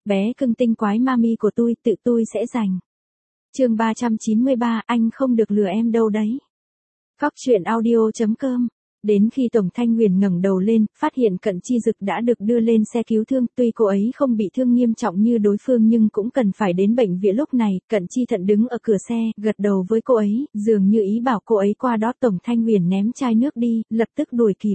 bé cưng tinh quái mami của tự tôi sẽ giành. Chương 393, anh không được lừa em đâu đấy. Phóc truyện audio.com. Đến khi Tổng Thanh Nguyền ngẩng đầu lên, phát hiện Cận Chi Dực đã được đưa lên xe cứu thương, tuy cô ấy không bị thương nghiêm trọng như đối phương nhưng cũng cần phải đến bệnh viện. Lúc này, Cận Chi Thận đứng ở cửa xe, gật đầu với cô ấy, dường như ý bảo cô ấy qua đó. Tổng Thanh Nguyền ném chai nước đi, lập tức đuổi kịp.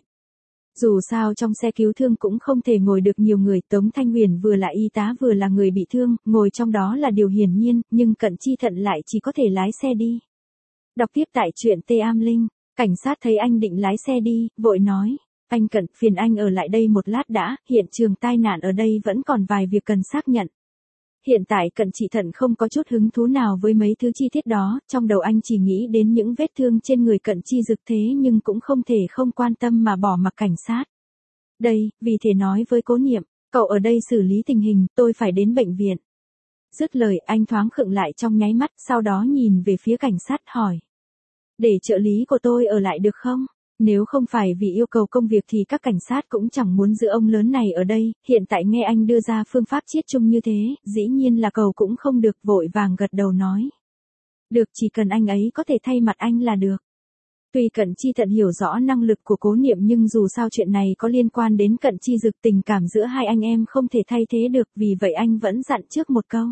Dù sao trong xe cứu thương cũng không thể ngồi được nhiều người, Tống Thanh Nguyền vừa là y tá vừa là người bị thương, ngồi trong đó là điều hiển nhiên, nhưng Cận Chi Thận lại chỉ có thể lái xe đi. Đọc tiếp tại truyện T Am Linh. Cảnh sát thấy anh định lái xe đi, vội nói, anh Cận, phiền anh ở lại đây một lát đã, hiện trường tai nạn ở đây vẫn còn vài việc cần xác nhận. Hiện tại Cận Chi Thận không có chút hứng thú nào với mấy thứ chi tiết đó, trong đầu anh chỉ nghĩ đến những vết thương trên người Cận Chi Dực, thế nhưng cũng không thể không quan tâm mà bỏ mặc cảnh sát. Đây, vì thế nói với Cố Niệm, cậu ở đây xử lý tình hình, tôi phải đến bệnh viện. Dứt lời anh thoáng khựng lại trong nháy mắt, sau đó nhìn về phía cảnh sát hỏi. Để trợ lý của tôi ở lại được không? Nếu không phải vì yêu cầu công việc thì các cảnh sát cũng chẳng muốn giữ ông lớn này ở đây, hiện tại nghe anh đưa ra phương pháp chiết chung như thế, dĩ nhiên là cầu cũng không được, vội vàng gật đầu nói. Được, chỉ cần anh ấy có thể thay mặt anh là được. Tuy Cận Chi Thận hiểu rõ năng lực của Cố Niệm nhưng dù sao chuyện này có liên quan đến Cận Chi Dực, tình cảm giữa hai anh em không thể thay thế được, vì vậy anh vẫn dặn trước một câu.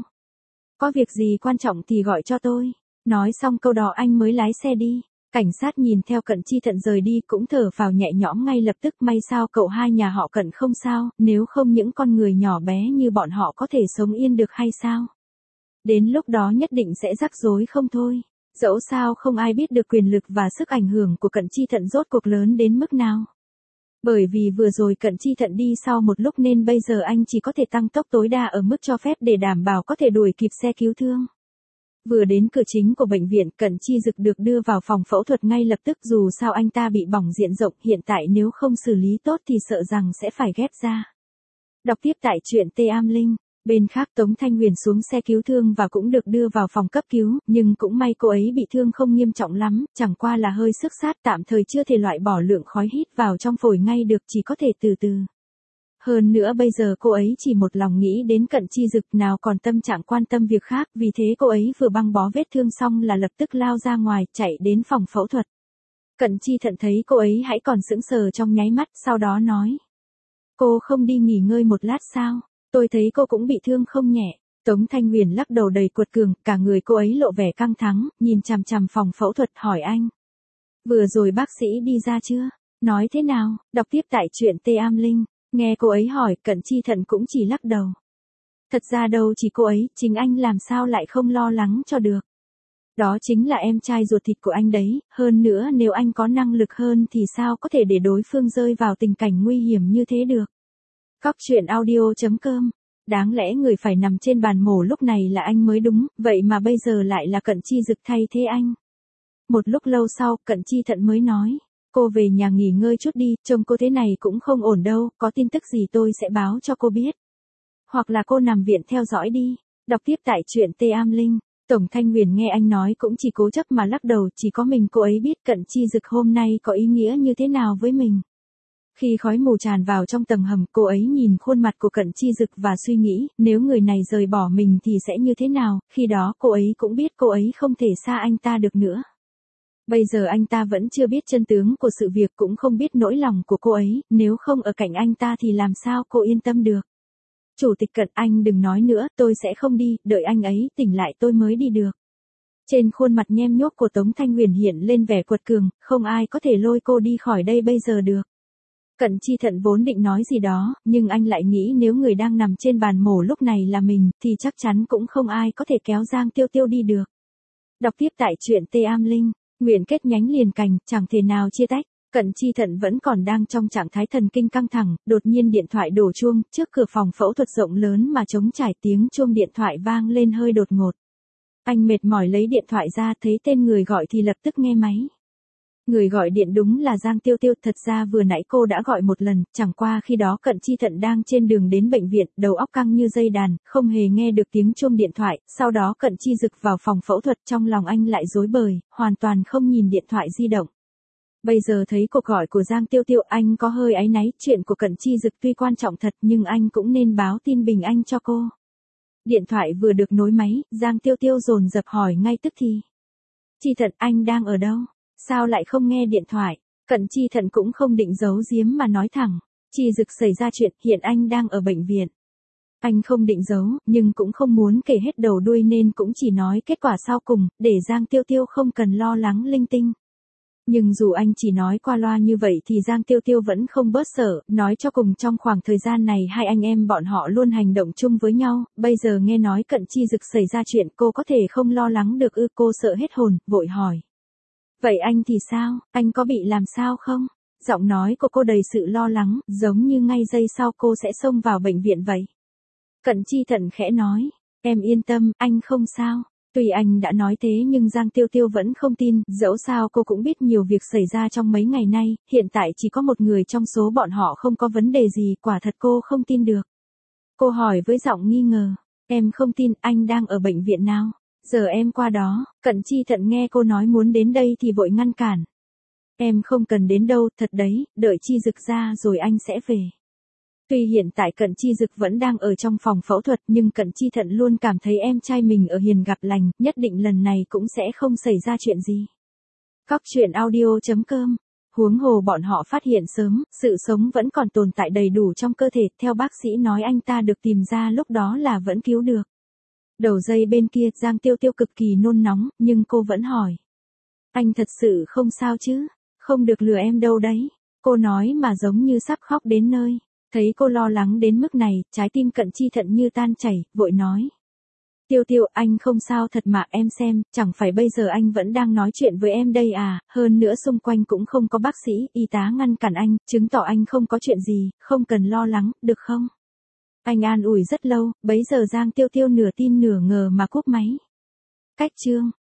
Có việc gì quan trọng thì gọi cho tôi. Nói xong câu đó anh mới lái xe đi. Cảnh sát nhìn theo Cận Chi Thận rời đi cũng thở phào nhẹ nhõm ngay lập tức, may sao cậu hai nhà họ Cận không sao, nếu không những con người nhỏ bé như bọn họ có thể sống yên được hay sao? Đến lúc đó nhất định sẽ rắc rối không thôi. Dẫu sao không ai biết được quyền lực và sức ảnh hưởng của Cận Chi Thận rốt cuộc lớn đến mức nào. Bởi vì vừa rồi Cận Chi Thận đi sau một lúc nên bây giờ anh chỉ có thể tăng tốc tối đa ở mức cho phép để đảm bảo có thể đuổi kịp xe cứu thương. Vừa đến cửa chính của bệnh viện, Cận Chi Dực được đưa vào phòng phẫu thuật ngay lập tức, dù sao anh ta bị bỏng diện rộng, hiện tại nếu không xử lý tốt thì sợ rằng sẽ phải ghép da. Đọc tiếp tại truyện T Am Linh. Bên khác Tống Thanh Nguyền xuống xe cứu thương và cũng được đưa vào phòng cấp cứu, nhưng cũng may cô ấy bị thương không nghiêm trọng lắm, chẳng qua là hơi xước sát, tạm thời chưa thể loại bỏ lượng khói hít vào trong phổi ngay được, chỉ có thể từ từ. Hơn nữa bây giờ cô ấy chỉ một lòng nghĩ đến Cận Chi Dực, nào còn tâm trạng quan tâm việc khác, vì thế cô ấy vừa băng bó vết thương xong là lập tức lao ra ngoài, chạy đến phòng phẫu thuật. Cận Chi Thận thấy cô ấy hãy còn sững sờ trong nháy mắt, sau đó nói. Cô không đi nghỉ ngơi một lát sao? Tôi thấy cô cũng bị thương không nhẹ. Tống Thanh Nguyền lắc đầu đầy cuột cường, cả người cô ấy lộ vẻ căng thẳng, nhìn chằm chằm phòng phẫu thuật hỏi anh. Vừa rồi bác sĩ đi ra chưa? Nói thế nào? Đọc tiếp tại truyện T Am Linh. Nghe cô ấy hỏi, Cận Chi Thận cũng chỉ lắc đầu. Thật ra đâu chỉ cô ấy, chính anh làm sao lại không lo lắng cho được. Đó chính là em trai ruột thịt của anh đấy, hơn nữa nếu anh có năng lực hơn thì sao có thể để đối phương rơi vào tình cảnh nguy hiểm như thế được. Phóc truyện audio.com. Đáng lẽ người phải nằm trên bàn mổ lúc này là anh mới đúng, vậy mà bây giờ lại là Cận Chi Dực thay thế anh. Một lúc lâu sau, Cận Chi Thận mới nói. Cô về nhà nghỉ ngơi chút đi, trông cô thế này cũng không ổn đâu, có tin tức gì tôi sẽ báo cho cô biết. Hoặc là cô nằm viện theo dõi đi. Đọc tiếp tại truyện T Am Linh. Tổng Thanh Nguyền nghe anh nói cũng chỉ cố chấp mà lắc đầu, chỉ có mình cô ấy biết Cận Chi Dực hôm nay có ý nghĩa như thế nào với mình. Khi khói mù tràn vào trong tầng hầm, cô ấy nhìn khuôn mặt của Cận Chi Dực và suy nghĩ, nếu người này rời bỏ mình thì sẽ như thế nào, khi đó cô ấy cũng biết cô ấy không thể xa anh ta được nữa. Bây giờ anh ta vẫn chưa biết chân tướng của sự việc, cũng không biết nỗi lòng của cô ấy, nếu không ở cạnh anh ta thì làm sao cô yên tâm được. Chủ tịch Cận, anh đừng nói nữa, tôi sẽ không đi, đợi anh ấy tỉnh lại tôi mới đi được. Trên khuôn mặt nhem nhuốc của Tống Thanh Nguyền hiện lên vẻ quật cường, không ai có thể lôi cô đi khỏi đây bây giờ được. Cận Chi Thận vốn định nói gì đó, nhưng anh lại nghĩ nếu người đang nằm trên bàn mổ lúc này là mình, thì chắc chắn cũng không ai có thể kéo Giang Tiêu Tiêu đi được. Đọc tiếp tại truyện T Am Linh. Nguyện kết nhánh liền cành, chẳng thể nào chia tách. Cận Chi Thận vẫn còn đang trong trạng thái thần kinh căng thẳng, đột nhiên điện thoại đổ chuông, trước cửa phòng phẫu thuật rộng lớn mà trống trải, tiếng chuông điện thoại vang lên hơi đột ngột. Anh mệt mỏi lấy điện thoại ra, thấy tên người gọi thì lập tức nghe máy. Người gọi điện đúng là Giang Tiêu Tiêu, thật ra vừa nãy cô đã gọi một lần, chẳng qua khi đó Cận Chi Thận đang trên đường đến bệnh viện, đầu óc căng như dây đàn, không hề nghe được tiếng chuông điện thoại, sau đó Cận Chi Dực vào phòng phẫu thuật, trong lòng anh lại rối bời, hoàn toàn không nhìn điện thoại di động. Bây giờ thấy cuộc gọi của Giang Tiêu Tiêu, anh có hơi áy náy, chuyện của Cận Chi Dực tuy quan trọng thật nhưng anh cũng nên báo tin bình anh cho cô. Điện thoại vừa được nối máy, Giang Tiêu Tiêu dồn dập hỏi ngay tức thì. Chi Thận, anh đang ở đâu? Sao lại không nghe điện thoại? Cận Chi Thận cũng không định giấu giếm mà nói thẳng. Chi Dực xảy ra chuyện, hiện anh đang ở bệnh viện. Anh không định giấu, nhưng cũng không muốn kể hết đầu đuôi nên cũng chỉ nói kết quả sau cùng, để Giang Tiêu Tiêu không cần lo lắng linh tinh. Nhưng dù anh chỉ nói qua loa như vậy thì Giang Tiêu Tiêu vẫn không bớt sợ, nói cho cùng trong khoảng thời gian này hai anh em bọn họ luôn hành động chung với nhau, bây giờ nghe nói Cận Chi Dực xảy ra chuyện cô có thể không lo lắng được ư? Cô sợ hết hồn, vội hỏi. Vậy anh thì sao, anh có bị làm sao không? Giọng nói của cô đầy sự lo lắng, giống như ngay giây sau cô sẽ xông vào bệnh viện vậy. Cận Chi Thận khẽ nói, em yên tâm, anh không sao. Tuy anh đã nói thế nhưng Giang Tiêu Tiêu vẫn không tin, dẫu sao cô cũng biết nhiều việc xảy ra trong mấy ngày nay, hiện tại chỉ có một người trong số bọn họ không có vấn đề gì, quả thật cô không tin được. Cô hỏi với giọng nghi ngờ, em không tin, anh đang ở bệnh viện nào? Giờ em qua đó. Cận Chi Thận nghe cô nói muốn đến đây thì vội ngăn cản. Em không cần đến đâu, thật đấy, đợi Chi Dực ra rồi anh sẽ về. Tuy hiện tại Cận Chi Dực vẫn đang ở trong phòng phẫu thuật nhưng Cận Chi Thận luôn cảm thấy em trai mình ở hiền gặp lành, nhất định lần này cũng sẽ không xảy ra chuyện gì. Các chuyện audio.com. Huống hồ bọn họ phát hiện sớm, sự sống vẫn còn tồn tại đầy đủ trong cơ thể, theo bác sĩ nói anh ta được tìm ra lúc đó là vẫn cứu được. Đầu dây bên kia Giang Tiêu Tiêu cực kỳ nôn nóng, nhưng cô vẫn hỏi. Anh thật sự không sao chứ? Không được lừa em đâu đấy. Cô nói mà giống như sắp khóc đến nơi. Thấy cô lo lắng đến mức này, trái tim Cận Chi Thận như tan chảy, vội nói. Tiêu Tiêu, anh không sao thật mà, em xem, chẳng phải bây giờ anh vẫn đang nói chuyện với em đây à, hơn nữa xung quanh cũng không có bác sĩ, y tá ngăn cản anh, chứng tỏ anh không có chuyện gì, không cần lo lắng, được không? Anh an ủi rất lâu, bấy giờ Giang Tiêu Tiêu nửa tin nửa ngờ mà cúp máy. Cách chương